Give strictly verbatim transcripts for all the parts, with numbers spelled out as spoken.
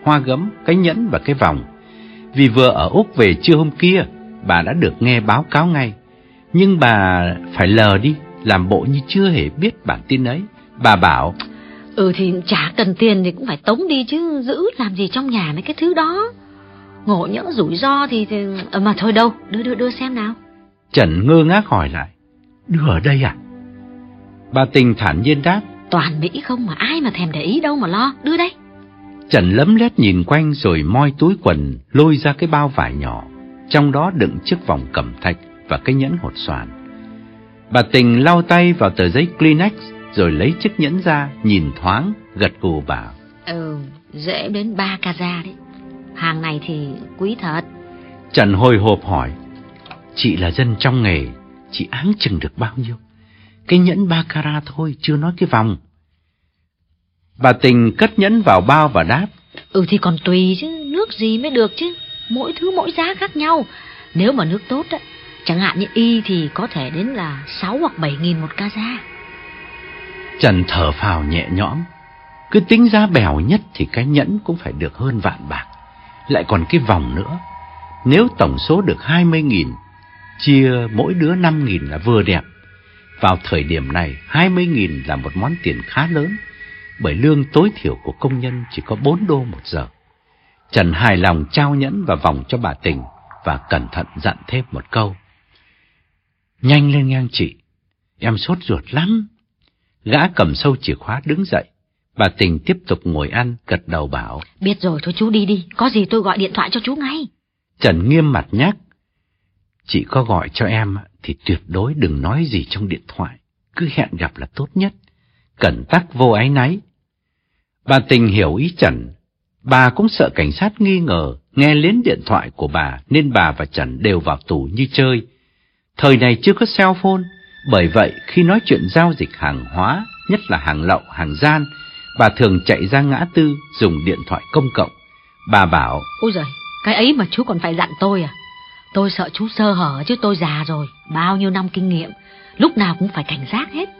hoa gấm, cái nhẫn và cái vòng. Vì vừa ở Úc về trưa hôm kia, bà đã được nghe báo cáo ngay. Nhưng bà phải lờ đi, làm bộ như chưa hề biết bản tin ấy. Bà bảo: Ừ thì chả cần tiền thì cũng phải tống đi chứ, giữ làm gì trong nhà mấy cái thứ đó. Ngộ nhỡ rủi ro thì, thì... À, mà thôi đâu, đưa đưa đưa xem nào. Trần ngơ ngác hỏi lại: Đưa ở đây à? Bà Tình thản nhiên đáp: Toàn Mỹ không mà ai mà thèm để ý đâu mà lo, đưa đây. Trần lấm lét nhìn quanh rồi moi túi quần lôi ra cái bao vải nhỏ, trong đó đựng chiếc vòng cẩm thạch và cái nhẫn hột xoàn. Bà Tình lau tay vào tờ giấy Kleenex rồi lấy chiếc nhẫn ra, nhìn thoáng, gật gù bảo: Ừ, dễ đến ba carat đấy. Hàng này thì quý thật. Trần hồi hộp hỏi: Chị là dân trong nghề, chị áng chừng được bao nhiêu? Cái nhẫn ba carat thôi, chưa nói cái vòng. Bà Tình cất nhẫn vào bao và đáp: Ừ thì còn tùy chứ, nước gì mới được chứ. Mỗi thứ mỗi giá khác nhau. Nếu mà nước tốt á, chẳng hạn như y thì có thể đến là sáu hoặc bảy nghìn một carat. Trần thở phào nhẹ nhõm. Cứ tính giá bèo nhất thì cái nhẫn cũng phải được hơn vạn bạc, lại còn cái vòng nữa. Nếu tổng số được hai mươi nghìn, chia mỗi đứa năm nghìn là vừa đẹp. Vào thời điểm này, hai mươi nghìn là một món tiền khá lớn, bởi lương tối thiểu của công nhân chỉ có bốn đô một giờ. Trần hài lòng trao nhẫn và vòng cho bà Tình và cẩn thận dặn thêm một câu: Nhanh lên ngang chị, em sốt ruột lắm. Gã cầm sâu chìa khóa đứng dậy. Bà Tình tiếp tục ngồi ăn, gật đầu bảo: Biết rồi, thôi chú đi đi, có gì tôi gọi điện thoại cho chú ngay. Trần nghiêm mặt nhắc: Chị có gọi cho em thì tuyệt đối đừng nói gì trong điện thoại, cứ hẹn gặp là tốt nhất, cẩn tắc vô áy náy. Bà Tình hiểu ý Trần. Bà cũng sợ cảnh sát nghi ngờ nghe lén điện thoại của bà, nên bà và Trần đều vào tù như chơi. Thời này chưa có cell phone, bởi vậy khi nói chuyện giao dịch hàng hóa, nhất là hàng lậu, hàng gian, bà thường chạy ra ngã tư dùng điện thoại công cộng. Bà bảo: Ôi giời, cái ấy mà chú còn phải dặn tôi à? Tôi sợ chú sơ hở chứ tôi già rồi, bao nhiêu năm kinh nghiệm, lúc nào cũng phải cảnh giác hết.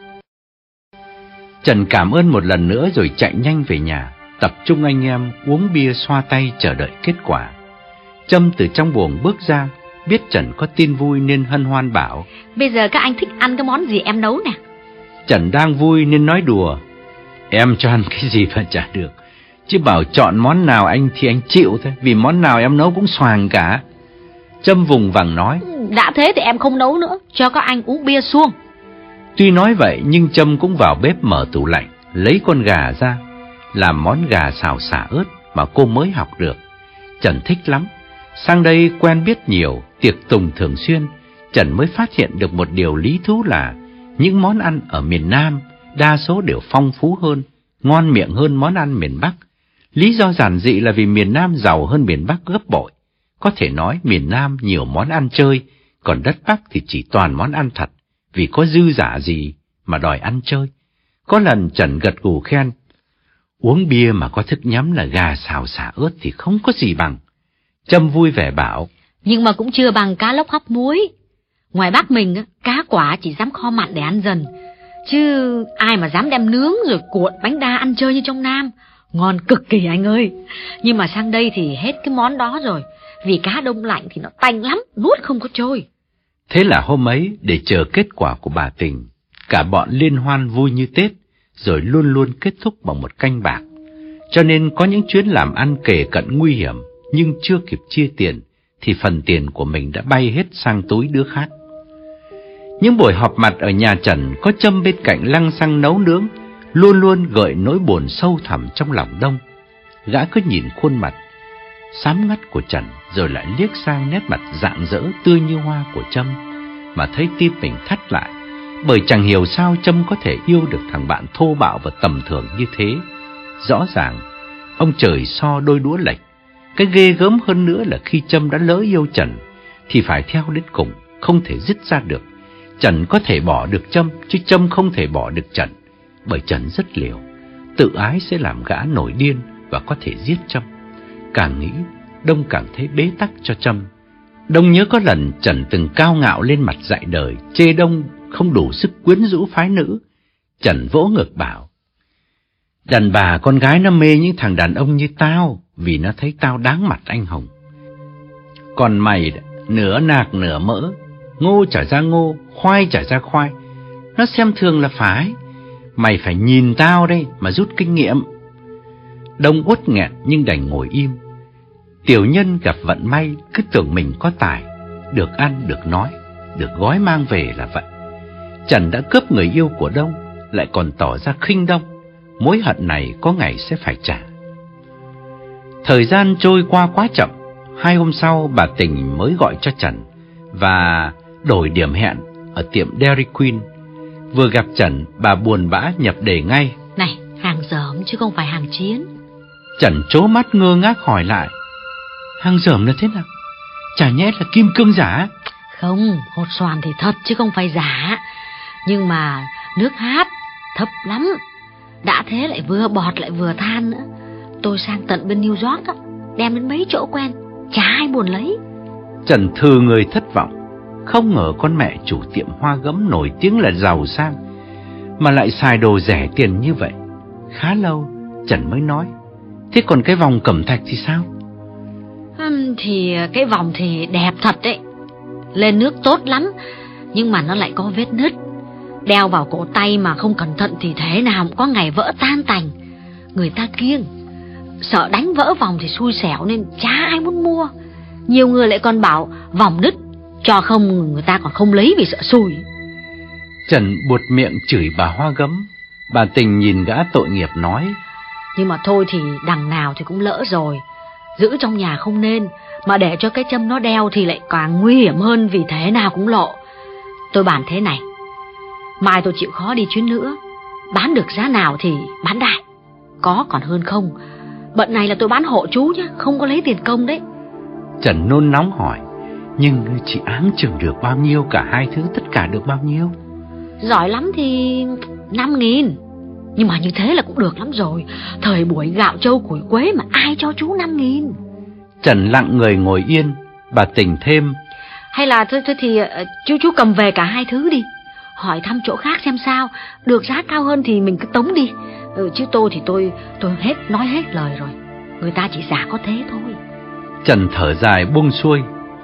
Trần cảm ơn một lần nữa rồi chạy nhanh về nhà, tập trung anh em uống bia xoa tay chờ đợi kết quả. Trâm từ trong buồng bước ra, biết Trần có tin vui nên hân hoan bảo: Bây giờ các anh thích ăn cái món gì em nấu nè? Trần đang vui nên nói đùa: Em cho ăn cái gì mà chả được, chứ bảo chọn món nào anh thì anh chịu thôi, vì món nào em nấu cũng xoàng cả. Trâm vùng vằng nói: Đã thế thì em không nấu nữa, cho các anh uống bia suông. Tuy nói vậy nhưng Trâm cũng vào bếp mở tủ lạnh, lấy con gà ra, làm món gà xào xả ớt mà cô mới học được. Trần thích lắm. Sang đây quen biết nhiều, tiệc tùng thường xuyên, Trần mới phát hiện được một điều lý thú là những món ăn ở miền Nam đa số đều phong phú hơn, ngon miệng hơn món ăn miền Bắc. Lý do giản dị là vì miền Nam giàu hơn miền Bắc gấp bội. Có thể nói miền Nam nhiều món ăn chơi, còn đất Bắc thì chỉ toàn món ăn thật, vì có dư giả gì mà đòi ăn chơi. Có lần Trần gật gù khen: Uống bia mà có thức nhắm là gà xào xả ớt thì không có gì bằng. Trâm vui vẻ bảo: Nhưng mà cũng chưa bằng cá lóc hấp muối. Ngoài Bắc mình, cá quả chỉ dám kho mặn để ăn dần, chứ ai mà dám đem nướng rồi cuộn bánh đa ăn chơi như trong Nam. Ngon cực kỳ anh ơi. Nhưng mà sang đây thì hết cái món đó rồi, vì cá đông lạnh thì nó tanh lắm, nuốt không có trôi. Thế là hôm ấy, để chờ kết quả của bà Tình, cả bọn liên hoan vui như Tết, rồi luôn luôn kết thúc bằng một canh bạc. Cho nên có những chuyến làm ăn kề cận nguy hiểm, nhưng chưa kịp chia tiền, thì phần tiền của mình đã bay hết sang túi đứa khác. Những buổi họp mặt ở nhà Trần có Trâm bên cạnh lăng xăng nấu nướng, luôn luôn gợi nỗi buồn sâu thẳm trong lòng Đông. Gã cứ nhìn khuôn mặt xám ngắt của Trần, rồi lại liếc sang nét mặt rạng rỡ tươi như hoa của Trâm, mà thấy tim mình thắt lại, bởi chẳng hiểu sao Trâm có thể yêu được thằng bạn thô bạo và tầm thường như thế. Rõ ràng ông trời so đôi đũa lệch. Cái ghê gớm hơn nữa là khi Trâm đã lỡ yêu Trần thì phải theo đến cùng, không thể dứt ra được. Trần có thể bỏ được Trâm, chứ Trâm không thể bỏ được Trần, bởi Trần rất liều, tự ái sẽ làm gã nổi điên và có thể giết Trâm. Càng nghĩ, Đông càng thấy bế tắc cho Trâm. Đông nhớ có lần Trần từng cao ngạo lên mặt dạy đời, chê Đông không đủ sức quyến rũ phái nữ. Trần vỗ ngực bảo: Đàn bà con gái nó mê những thằng đàn ông như tao vì nó thấy tao đáng mặt anh hùng. Còn mày nửa nạc nửa mỡ, ngô chả ra ngô, khoai chả ra khoai, nó xem thường là phải. Mày phải nhìn tao đây mà rút kinh nghiệm. Đông uất nghẹn nhưng đành ngồi im. Tiểu nhân gặp vận may cứ tưởng mình có tài, được ăn, được nói, được gói mang về là vậy. Trần đã cướp người yêu của Đông, lại còn tỏ ra khinh Đông. Mối hận này có ngày sẽ phải trả. Thời gian trôi qua quá chậm. Hai hôm sau bà Tình mới gọi cho Trần và đổi điểm hẹn ở tiệm Dairy Queen. Vừa gặp Trần, bà buồn bã nhập đề ngay. Này, hàng dởm chứ không phải hàng chiến. Trần trố mắt ngơ ngác hỏi lại. Hàng dởm là thế nào? Chả nhẽ là kim cương giả? Không, hột xoàn thì thật chứ không phải giả. Nhưng mà nước hát thấp lắm. Đã thế lại vừa bọt lại vừa than nữa. Tôi sang tận bên New York đó, đem đến mấy chỗ quen, chả ai buồn lấy. Trần thừ người thất vọng. Không ngờ con mẹ chủ tiệm hoa gấm nổi tiếng là giàu sang mà lại xài đồ rẻ tiền như vậy. Khá lâu Trần mới nói. Thế còn cái vòng cẩm thạch thì sao? uhm, Thì cái vòng thì đẹp thật đấy, lên nước tốt lắm, nhưng mà nó lại có vết nứt. Đeo vào cổ tay mà không cẩn thận thì thế nào cũng có ngày vỡ tan tành. Người ta kiêng, sợ đánh vỡ vòng thì xui xẻo nên chả ai muốn mua. Nhiều người lại còn bảo vòng nứt, cho không người ta còn không lấy vì sợ xui. Trần buột miệng chửi bà hoa gấm. Bà Tình nhìn gã tội nghiệp nói. Nhưng mà thôi thì đằng nào thì cũng lỡ rồi. Giữ trong nhà không nên, mà để cho cái châm nó đeo thì lại càng nguy hiểm hơn, vì thế nào cũng lộ. Tôi bàn thế này, mai tôi chịu khó đi chuyến nữa, bán được giá nào thì bán đại, có còn hơn không. Bận này là tôi bán hộ chú nhá, không có lấy tiền công đấy. Trần nôn nóng hỏi. Nhưng chị áng chừng được bao nhiêu? Cả hai thứ tất cả được bao nhiêu? Giỏi lắm thì năm nghìn. Nhưng mà như thế là cũng được lắm rồi. Thời buổi gạo trâu củi quế mà ai cho chú năm nghìn. Trần lặng người ngồi yên. Bà Tình thêm. Hay là thôi, thôi thì chú chú cầm về cả hai thứ đi, hỏi thăm chỗ khác xem sao. Được giá cao hơn thì mình cứ tống đi. ừ, Chứ tôi thì tôi tôi hết nói hết lời rồi. Người ta chỉ giả có thế thôi. Trần thở dài buông xuôi.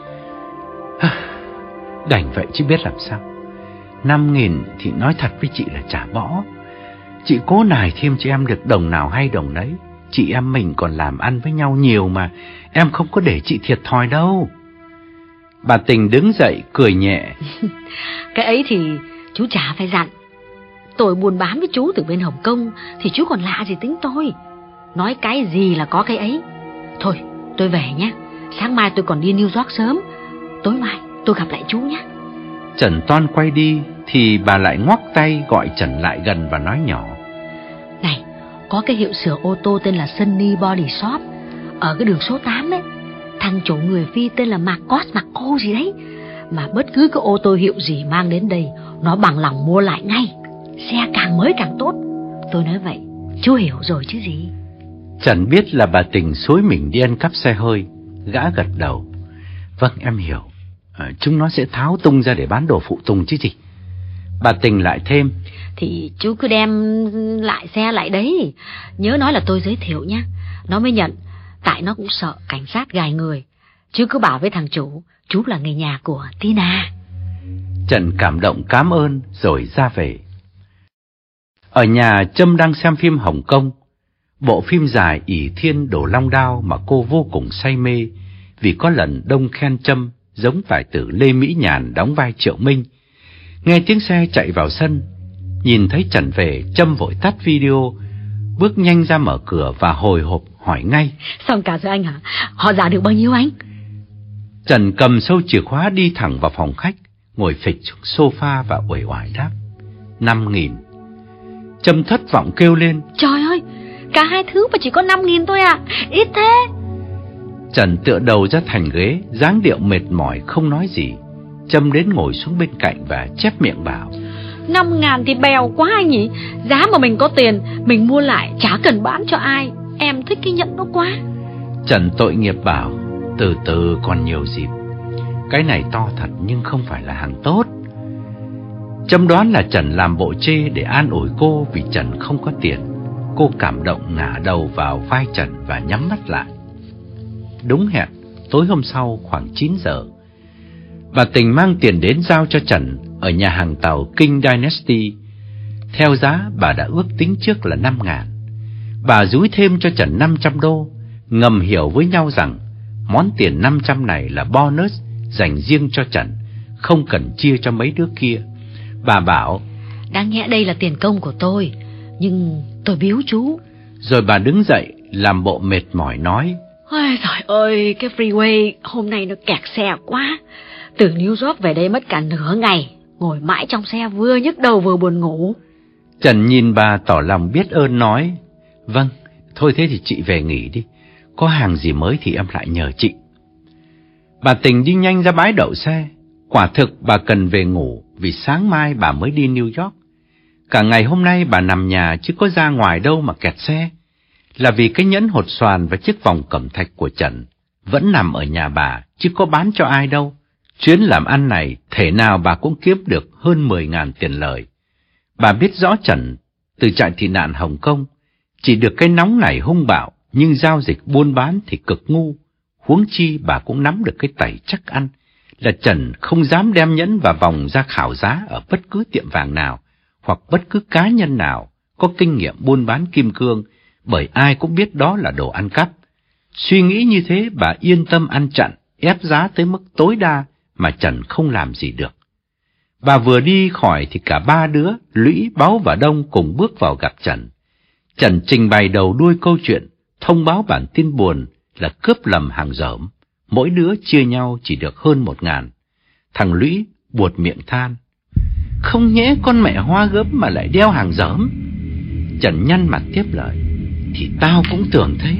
Đành vậy chứ biết làm sao. Năm nghìn thì nói thật với chị là trả bỏ. Chị cố nài thêm cho em được đồng nào hay đồng đấy. Chị em mình còn làm ăn với nhau nhiều mà. Em không có để chị thiệt thòi đâu. Bà Tình đứng dậy cười nhẹ. Cái ấy thì chú chả phải dặn. Tôi buôn bán với chú từ bên Hồng Kông thì chú còn lạ gì tính tôi. Nói cái gì là có cái ấy. Thôi tôi về nhé, sáng mai tôi còn đi New York sớm. Tối mai tôi gặp lại chú nhé. Trần toan quay đi thì bà lại ngoắc tay gọi Trần lại gần và nói nhỏ. Này, có cái hiệu sửa ô tô tên là Sunny Body Shop ở cái đường số tám ấy. Thằng chủ người Phi tên là Marcos Marco gì đấy. Mà bất cứ cái ô tô hiệu gì mang đến đây, nó bằng lòng mua lại ngay. Xe càng mới càng tốt. Tôi nói vậy, chú hiểu rồi chứ gì. Trần biết là bà Tình xối mình đi ăn cắp xe hơi. Gã gật đầu. Vâng, em hiểu. à, Chúng nó sẽ tháo tung ra để bán đồ phụ tùng chứ gì. Bà Tình lại thêm. Thì chú cứ đem lại xe lại đấy. Nhớ nói là tôi giới thiệu nhá. Nó mới nhận. Tại nó cũng sợ cảnh sát gài người. Chứ cứ bảo với thằng chủ, chú là người nhà của Tina. Trần cảm động cám ơn rồi ra về. Ở nhà Trâm đang xem phim Hồng Kông. Bộ phim dài ỷ thiên đổ long đao mà cô vô cùng say mê. Vì có lần Đông khen Trâm giống tài tử Lê Mỹ Nhàn đóng vai Triệu Minh. Nghe tiếng xe chạy vào sân, nhìn thấy Trần về, Trâm vội tắt video, bước nhanh ra mở cửa và hồi hộp hỏi ngay. Xong cả rồi anh hả? Họ giả được bao nhiêu anh? Trần cầm sâu chìa khóa đi thẳng vào phòng khách, ngồi phịch xuống sofa và uể oải đáp. Năm nghìn. Trâm thất vọng kêu lên. Trời ơi, cả hai thứ mà chỉ có năm nghìn thôi à? Ít thế. Trần tựa đầu ra thành ghế, dáng điệu mệt mỏi không nói gì. Trâm đến ngồi xuống bên cạnh và chép miệng bảo. Năm ngàn thì bèo quá anh nhỉ. Giá mà mình có tiền, mình mua lại chả cần bán cho ai. Em thích cái nhẫn đó quá. Trần tội nghiệp bảo. Từ từ còn nhiều dịp. Cái này to thật nhưng không phải là hàng tốt. Trâm đoán là Trần làm bộ chê để an ủi cô vì Trần không có tiền. Cô cảm động ngả đầu vào vai Trần và nhắm mắt lại. Đúng hẹn, tối hôm sau khoảng chín giờ, bà Tình mang tiền đến giao cho Trần ở nhà hàng tàu King Dynasty. Theo giá bà đã ước tính trước là năm ngàn. Bà dúi thêm cho Trần năm trăm đô, ngầm hiểu với nhau rằng món tiền năm trăm này là bonus dành riêng cho Trần, không cần chia cho mấy đứa kia. Bà bảo, đáng nhẽ đây là tiền công của tôi, nhưng tôi biếu chú. Rồi bà đứng dậy làm bộ mệt mỏi nói, ôi trời ơi, cái freeway hôm nay nó kẹt xe quá. Từ New York về đây mất cả nửa ngày, ngồi mãi trong xe vừa nhức đầu vừa buồn ngủ. Trần nhìn bà tỏ lòng biết ơn nói, vâng, thôi thế thì chị về nghỉ đi, có hàng gì mới thì em lại nhờ chị. Bà Tình đi nhanh ra bãi đậu xe. Quả thực bà cần về ngủ vì sáng mai bà mới đi New York. Cả ngày hôm nay bà nằm nhà chứ có ra ngoài đâu mà kẹt xe. Là vì cái nhẫn hột xoàn và chiếc vòng cẩm thạch của Trần vẫn nằm ở nhà bà chứ có bán cho ai đâu. Chuyến làm ăn này thể nào bà cũng kiếm được hơn mười ngàn tiền lời. Bà biết rõ Trần từ trại tị nạn Hồng Kông chỉ được cái nóng này hung bạo, nhưng giao dịch buôn bán thì cực ngu. Huống chi bà cũng nắm được cái tẩy chắc ăn là Trần không dám đem nhẫn và vòng ra khảo giá ở bất cứ tiệm vàng nào hoặc bất cứ cá nhân nào có kinh nghiệm buôn bán kim cương, bởi ai cũng biết đó là đồ ăn cắp. Suy nghĩ như thế, bà yên tâm ăn chặn, ép giá tới mức tối đa mà Trần không làm gì được. Bà vừa đi khỏi thì cả ba đứa, Lũy, Báu và Đông cùng bước vào gặp Trần. Trần trình bày đầu đuôi câu chuyện, thông báo bản tin buồn là cướp lầm hàng dởm, mỗi đứa chia nhau chỉ được hơn một ngàn. Thằng Lũy buột miệng than, không nhẽ con mẹ hoa gấm mà lại đeo hàng dởm. Trần nhăn mặt tiếp lời, thì tao cũng tưởng thế.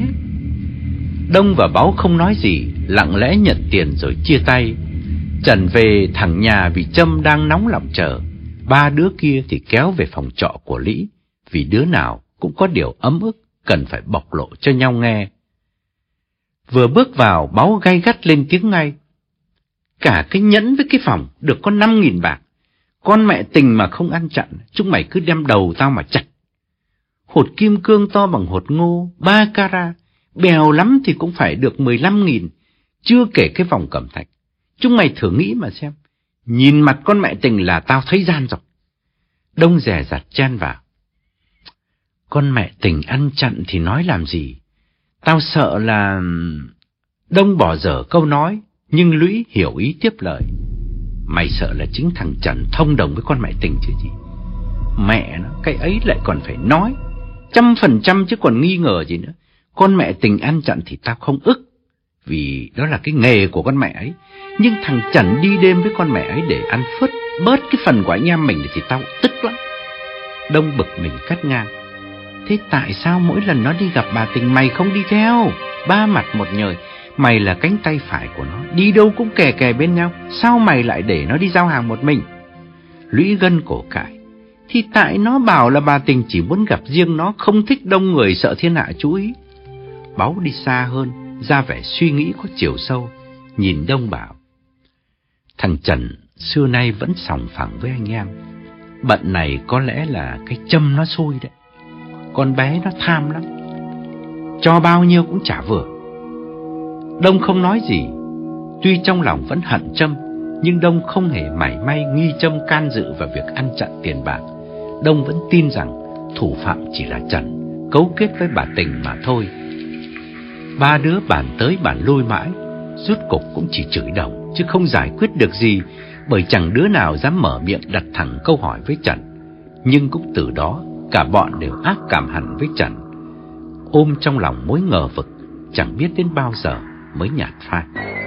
Đông và Báu không nói gì, lặng lẽ nhận tiền rồi chia tay. Trần về thẳng nhà vì Trâm đang nóng lòng chờ. Ba đứa kia thì kéo về phòng trọ của Lý, vì đứa nào cũng có điều ấm ức cần phải bộc lộ cho nhau nghe. Vừa bước vào, Báu gay gắt lên tiếng ngay, cả cái nhẫn với cái phòng được có năm nghìn bạc. Con mẹ Tình mà không ăn chặn, chúng mày cứ đem đầu tao mà chặt. Hột kim cương to bằng hột ngô, ba carat, bèo lắm thì cũng phải được mười lăm nghìn, chưa kể cái vòng cẩm thạch. Chúng mày thử nghĩ mà xem, nhìn mặt con mẹ Tình là tao thấy gian rồi. Đông dè dặt chen vào, con mẹ Tình ăn chặn thì nói làm gì, tao sợ là... Đông bỏ dở câu nói, nhưng Lũy hiểu ý tiếp lời, mày sợ là chính thằng Trần thông đồng với con mẹ Tình chứ gì. Mẹ nó, cái ấy lại còn phải nói, trăm phần trăm chứ còn nghi ngờ gì nữa. Con mẹ Tình ăn chặn thì tao không ức, vì đó là cái nghề của con mẹ ấy. Nhưng thằng Trần đi đêm với con mẹ ấy để ăn phớt bớt cái phần của anh em mình thì tao tức lắm. Đông bực mình cắt ngang, thế tại sao mỗi lần nó đi gặp bà Tình mày không đi theo? Ba mặt một nhời, mày là cánh tay phải của nó, đi đâu cũng kè kè bên nhau, sao mày lại để nó đi giao hàng một mình? Lũy gân cổ cãi, thì tại nó bảo là bà Tình chỉ muốn gặp riêng nó, không thích đông người, sợ thiên hạ chú ý. Báu đi xa hơn, ra vẻ suy nghĩ có chiều sâu, nhìn Đông bảo, thằng Trần xưa nay vẫn sòng phẳng với anh em, bận này có lẽ là cái châm nó xui đấy. Con bé nó tham lắm, cho bao nhiêu cũng chả vừa. Đông không nói gì, tuy trong lòng vẫn hận Trâm, nhưng Đông không hề mảy may nghi Trâm can dự vào việc ăn chặn tiền bạc. Đông vẫn tin rằng thủ phạm chỉ là Trần, cấu kết với bà Tình mà thôi. Ba đứa bàn tới bàn lui mãi, rốt cục cũng chỉ chửi đồng chứ không giải quyết được gì, bởi chẳng đứa nào dám mở miệng đặt thẳng câu hỏi với Trần. Nhưng cũng từ đó cả bọn đều ác cảm hẳn với Trần, ôm trong lòng mối ngờ vực chẳng biết đến bao giờ mới nhạt phai.